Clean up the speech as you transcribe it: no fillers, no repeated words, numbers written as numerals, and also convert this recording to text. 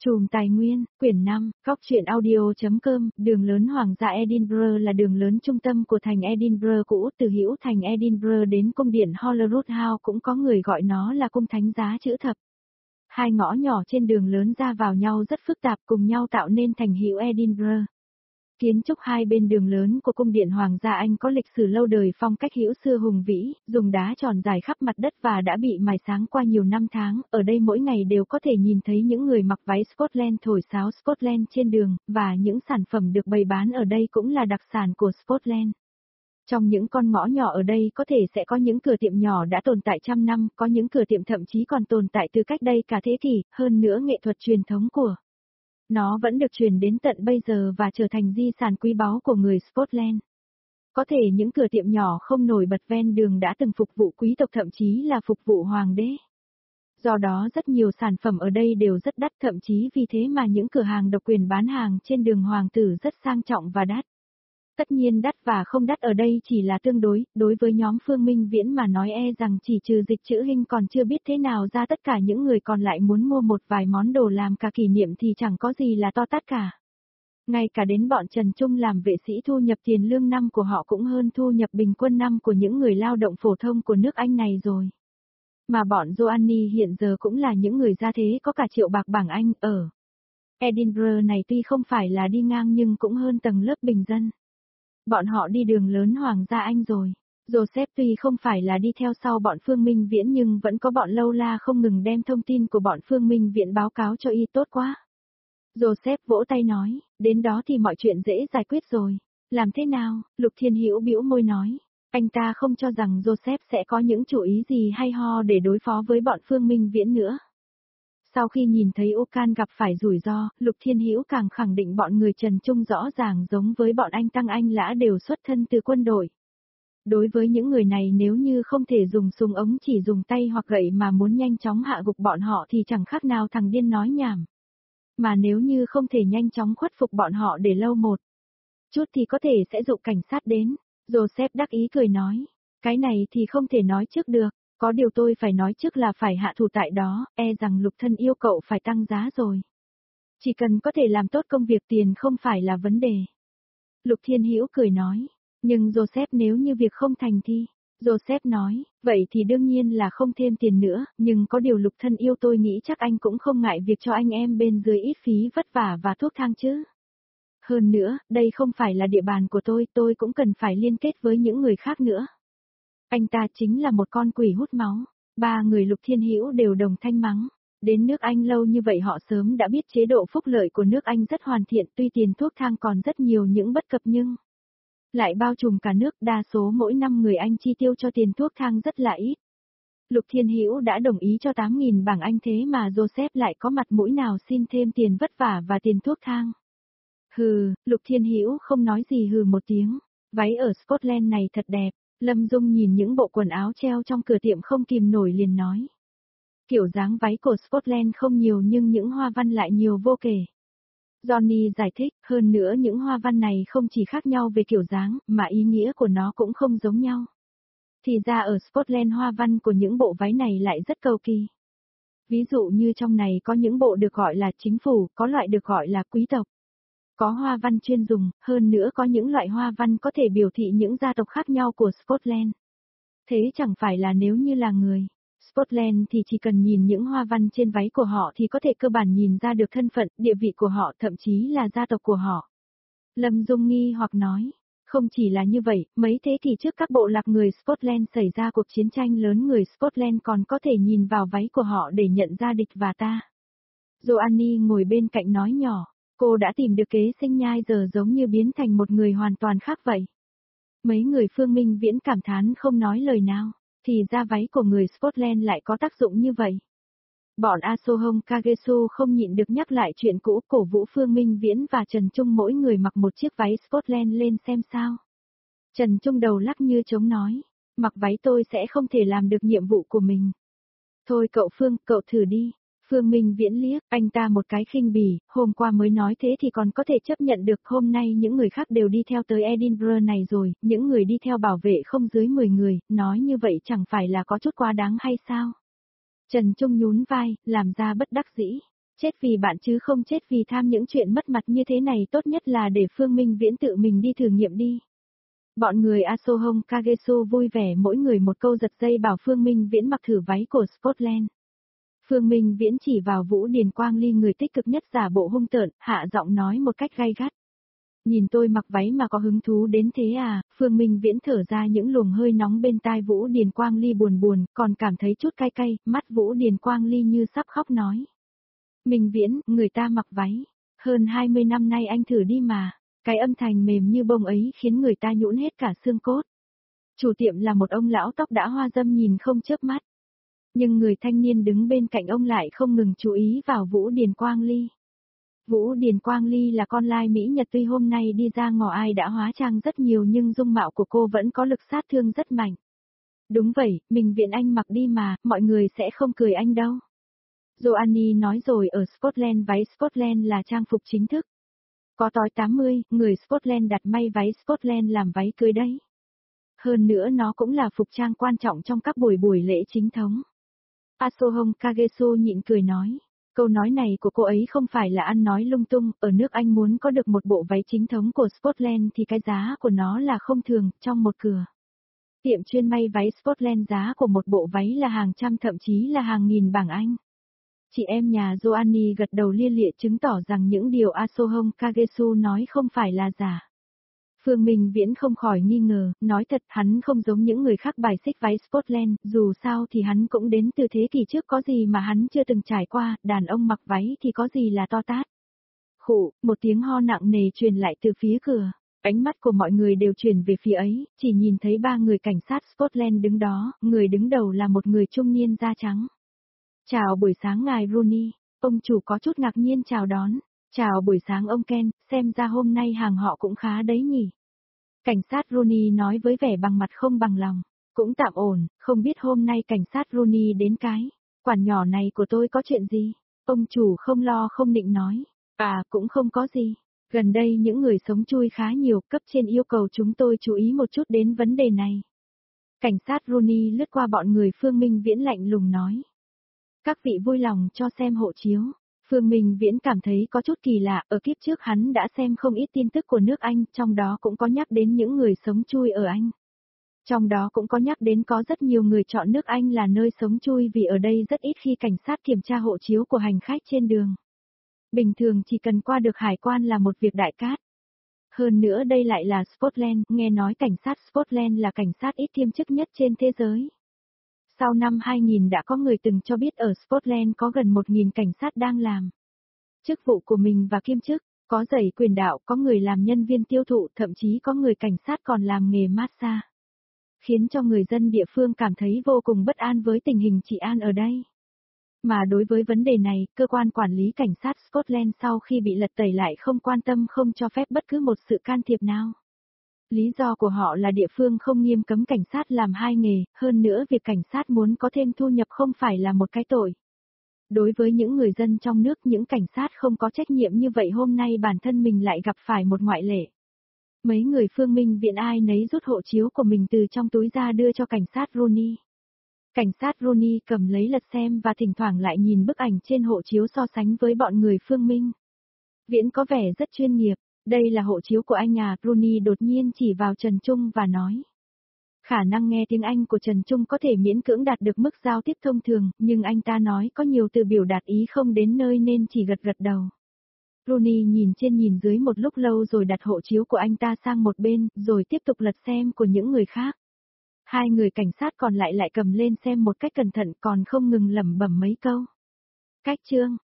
Chùm Tài Nguyên, quyển 5, góc truyện audio.com, đường lớn Hoàng gia Edinburgh là đường lớn trung tâm của thành Edinburgh cũ, từ hữu thành Edinburgh đến cung điện Holyrood House cũng có người gọi nó là cung thánh giá chữ thập. Hai ngõ nhỏ trên đường lớn ra vào nhau rất phức tạp cùng nhau tạo nên thành hữu Edinburgh. Kiến trúc hai bên đường lớn của cung điện Hoàng gia Anh có lịch sử lâu đời phong cách hữu xưa hùng vĩ, dùng đá tròn dài khắp mặt đất và đã bị mài sáng qua nhiều năm tháng. Ở đây mỗi ngày đều có thể nhìn thấy những người mặc váy Scotland thổi sáo Scotland trên đường, và những sản phẩm được bày bán ở đây cũng là đặc sản của Scotland. Trong những con ngõ nhỏ ở đây có thể sẽ có những cửa tiệm nhỏ đã tồn tại trăm năm, có những cửa tiệm thậm chí còn tồn tại từ cách đây cả thế kỷ, hơn nữa nghệ thuật truyền thống của nó vẫn được truyền đến tận bây giờ và trở thành di sản quý báu của người Scotland. Có thể những cửa tiệm nhỏ không nổi bật ven đường đã từng phục vụ quý tộc thậm chí là phục vụ hoàng đế. Do đó rất nhiều sản phẩm ở đây đều rất đắt, thậm chí vì thế mà những cửa hàng độc quyền bán hàng trên đường hoàng tử rất sang trọng và đắt. Tất nhiên đắt và không đắt ở đây chỉ là tương đối với nhóm Phương Minh Viễn mà nói rằng chỉ trừ dịch chữ Hinh còn chưa biết thế nào ra tất cả những người còn lại muốn mua một vài món đồ làm cả kỷ niệm thì chẳng có gì là to tát cả. Ngay cả đến bọn Trần Trung làm vệ sĩ thu nhập tiền lương năm của họ cũng hơn thu nhập bình quân năm của những người lao động phổ thông của nước Anh này rồi. Mà bọn Joanny hiện giờ cũng là những người gia thế có cả triệu bạc bảng Anh ở Edinburgh này, tuy không phải là đi ngang nhưng cũng hơn tầng lớp bình dân. Bọn họ đi đường lớn Hoàng gia Anh rồi. Joseph tuy không phải là đi theo sau bọn Phương Minh Viễn nhưng vẫn có bọn lâu la không ngừng đem thông tin của bọn Phương Minh Viễn báo cáo cho y, tốt quá. Joseph vỗ tay nói, đến đó thì mọi chuyện dễ giải quyết rồi. Làm thế nào? Lục Thiên Hữu bĩu môi nói. Anh ta không cho rằng Joseph sẽ có những chủ ý gì hay ho để đối phó với bọn Phương Minh Viễn nữa. Sau khi nhìn thấy Okan gặp phải rủi ro, Lục Thiên Hữu càng khẳng định bọn người Trần Trung rõ ràng giống với bọn anh Tăng Anh Lã đều xuất thân từ quân đội. Đối với những người này nếu như không thể dùng súng ống chỉ dùng tay hoặc gậy mà muốn nhanh chóng hạ gục bọn họ thì chẳng khác nào thằng điên nói nhảm. Mà nếu như không thể nhanh chóng khuất phục bọn họ để lâu một chút thì có thể sẽ dụ cảnh sát đến. Joseph đắc ý cười nói, cái này thì không thể nói trước được. Có điều tôi phải nói trước là phải hạ thủ tại đó, rằng Lục thân yêu cậu phải tăng giá rồi. Chỉ cần có thể làm tốt công việc tiền không phải là vấn đề. Lục Thiên Hữu cười nói, nhưng Joseph nếu như việc không thành thì... Joseph nói, vậy thì đương nhiên là không thêm tiền nữa, nhưng có điều Lục thân yêu tôi nghĩ chắc anh cũng không ngại việc cho anh em bên dưới ít phí vất vả và thuốc thang chứ. Hơn nữa, đây không phải là địa bàn của tôi cũng cần phải liên kết với những người khác nữa. Anh ta chính là một con quỷ hút máu. Ba người Lục Thiên Hữu đều đồng thanh mắng. Đến nước Anh lâu như vậy họ sớm đã biết chế độ phúc lợi của nước Anh rất hoàn thiện, tuy tiền thuốc thang còn rất nhiều những bất cập nhưng lại bao trùm cả nước, đa số mỗi năm người Anh chi tiêu cho tiền thuốc thang rất là ít. Lục Thiên Hữu đã đồng ý cho 8.000 bảng Anh thế mà Joseph lại có mặt mũi nào xin thêm tiền vất vả và tiền thuốc thang. Hừ, Lục Thiên Hữu không nói gì hừ một tiếng. Váy ở Scotland này thật đẹp. Lâm Dung nhìn những bộ quần áo treo trong cửa tiệm không kìm nổi liền nói. Kiểu dáng váy của Scotland không nhiều nhưng những hoa văn lại nhiều vô kể. Johnny giải thích, hơn nữa những hoa văn này không chỉ khác nhau về kiểu dáng, mà ý nghĩa của nó cũng không giống nhau. Thì ra ở Scotland hoa văn của những bộ váy này lại rất cầu kỳ. Ví dụ như trong này có những bộ được gọi là chính phủ, có loại được gọi là quý tộc. Có hoa văn chuyên dùng, hơn nữa có những loại hoa văn có thể biểu thị những gia tộc khác nhau của Scotland. Thế chẳng phải là nếu như là người Scotland thì chỉ cần nhìn những hoa văn trên váy của họ thì có thể cơ bản nhìn ra được thân phận, địa vị của họ, thậm chí là gia tộc của họ. Lâm Dung nghi hoặc nói, không chỉ là như vậy, mấy thế kỷ trước các bộ lạc người Scotland xảy ra cuộc chiến tranh lớn, người Scotland còn có thể nhìn vào váy của họ để nhận ra địch và ta. Joanny ngồi bên cạnh nói nhỏ. Cô đã tìm được kế sinh nhai giờ giống như biến thành một người hoàn toàn khác vậy. Mấy người Phương Minh Viễn cảm thán không nói lời nào, thì ra váy của người Scotland lại có tác dụng như vậy. Bọn Asohong Kagesu không nhịn được nhắc lại chuyện cũ, cổ vũ Phương Minh Viễn và Trần Trung mỗi người mặc một chiếc váy Scotland lên xem sao. Trần Trung đầu lắc như trống nói, mặc váy tôi sẽ không thể làm được nhiệm vụ của mình. Thôi cậu Phương, cậu thử đi. Phương Minh Viễn liếc anh ta một cái khinh bỉ, hôm qua mới nói thế thì còn có thể chấp nhận được, hôm nay những người khác đều đi theo tới Edinburgh này rồi, những người đi theo bảo vệ không dưới 10 người, nói như vậy chẳng phải là có chút quá đáng hay sao? Trần Trung nhún vai, làm ra bất đắc dĩ. Chết vì bạn chứ không chết vì tham những chuyện mất mặt như thế này, tốt nhất là để Phương Minh Viễn tự mình đi thử nghiệm đi. Bọn người Asohong Kagesu vui vẻ mỗi người một câu giật dây bảo Phương Minh Viễn mặc thử váy của Scotland. Phương Minh Viễn chỉ vào Vũ Điền Quang Ly người tích cực nhất giả bộ hung tợn, hạ giọng nói một cách gay gắt. Nhìn tôi mặc váy mà có hứng thú đến thế à, Phương Minh Viễn thở ra những luồng hơi nóng bên tai Vũ Điền Quang Ly buồn buồn, còn cảm thấy chút cay cay, mắt Vũ Điền Quang Ly như sắp khóc nói. Minh Viễn, người ta mặc váy. Hơn 20 năm nay anh thử đi mà. Cái âm thanh mềm như bông ấy khiến người ta nhũn hết cả xương cốt. Chủ tiệm là một ông lão tóc đã hoa râm nhìn không chớp mắt. Nhưng người thanh niên đứng bên cạnh ông lại không ngừng chú ý vào Vũ Điền Quang Ly. Vũ Điền Quang Ly là con lai Mỹ Nhật, tuy hôm nay đi ra ngõ ai đã hóa trang rất nhiều nhưng dung mạo của cô vẫn có lực sát thương rất mạnh. Đúng vậy, mình viện anh mặc đi mà, mọi người sẽ không cười anh đâu. Joanny nói rồi, ở Scotland váy Scotland là trang phục chính thức. Có tối 80, người Scotland đặt may váy Scotland làm váy cưới đấy. Hơn nữa nó cũng là phục trang quan trọng trong các buổi lễ chính thống. Asohong Kagesu nhịn cười nói. Câu nói này của cô ấy không phải là ăn nói lung tung, ở nước Anh muốn có được một bộ váy chính thống của Scotland thì cái giá của nó là không thường, trong một cửa. Tiệm chuyên may váy Scotland giá của một bộ váy là hàng trăm thậm chí là hàng nghìn bảng Anh. Chị em nhà Joanny gật đầu lia lịa chứng tỏ rằng những điều Asohong Kagesu nói không phải là giả. Phương Minh Viễn không khỏi nghi ngờ, nói thật hắn không giống những người khác bài xích váy Scotland, dù sao thì hắn cũng đến từ thế kỷ trước, có gì mà hắn chưa từng trải qua, đàn ông mặc váy thì có gì là to tát. Khụ, một tiếng ho nặng nề truyền lại từ phía cửa, ánh mắt của mọi người đều chuyển về phía ấy, chỉ nhìn thấy ba người cảnh sát Scotland đứng đó, người đứng đầu là một người trung niên da trắng. Chào buổi sáng ngài Rooney, ông chủ có chút ngạc nhiên chào đón. Chào buổi sáng ông Ken, xem ra hôm nay hàng họ cũng khá đấy nhỉ. Cảnh sát Rooney nói với vẻ bằng mặt không bằng lòng. Cũng tạm ổn, không biết hôm nay cảnh sát Rooney đến cái quản nhỏ này của tôi có chuyện gì? Ông chủ không lo không định nói. À, cũng không có gì. Gần đây những người sống chui khá nhiều, cấp trên yêu cầu chúng tôi chú ý một chút đến vấn đề này. Cảnh sát Rooney lướt qua bọn người Phương Minh Viễn lạnh lùng nói. Các vị vui lòng cho xem hộ chiếu. Phương Minh Viễn cảm thấy có chút kỳ lạ, ở kiếp trước hắn đã xem không ít tin tức của nước Anh, trong đó cũng có nhắc đến những người sống chui ở Anh. Trong đó cũng có nhắc đến có rất nhiều người chọn nước Anh là nơi sống chui vì ở đây rất ít khi cảnh sát kiểm tra hộ chiếu của hành khách trên đường. Bình thường chỉ cần qua được hải quan là một việc đại cát. Hơn nữa đây lại là Scotland, nghe nói cảnh sát Scotland là cảnh sát ít kiêm chức nhất trên thế giới. Sau năm 2000 đã có người từng cho biết ở Scotland có gần 1.000 cảnh sát đang làm chức vụ của mình và kiêm chức, có dạy quyền đạo, có người làm nhân viên tiêu thụ, thậm chí có người cảnh sát còn làm nghề massage. Khiến cho người dân địa phương cảm thấy vô cùng bất an với tình hình trị an ở đây. Mà đối với vấn đề này, cơ quan quản lý cảnh sát Scotland sau khi bị lật tẩy lại không quan tâm, không cho phép bất cứ một sự can thiệp nào. Lý do của họ là địa phương không nghiêm cấm cảnh sát làm hai nghề, hơn nữa việc cảnh sát muốn có thêm thu nhập không phải là một cái tội. Đối với những người dân trong nước, những cảnh sát không có trách nhiệm như vậy, hôm nay bản thân mình lại gặp phải một ngoại lệ. Mấy người Phương Minh Viện ai nấy rút hộ chiếu của mình từ trong túi ra đưa cho cảnh sát Rooney. Cảnh sát Rooney cầm lấy lật xem và thỉnh thoảng lại nhìn bức ảnh trên hộ chiếu so sánh với bọn người Phương Minh. Viễn có vẻ rất chuyên nghiệp. Đây là hộ chiếu của anh à, Rooney đột nhiên chỉ vào Trần Trung và nói. Khả năng nghe tiếng Anh của Trần Trung có thể miễn cưỡng đạt được mức giao tiếp thông thường, nhưng anh ta nói có nhiều từ biểu đạt ý không đến nơi nên chỉ gật gật đầu. Rooney nhìn trên nhìn dưới một lúc lâu rồi đặt hộ chiếu của anh ta sang một bên, rồi tiếp tục lật xem của những người khác. Hai người cảnh sát còn lại lại cầm lên xem một cách cẩn thận, còn không ngừng lẩm bẩm mấy câu. Cách chương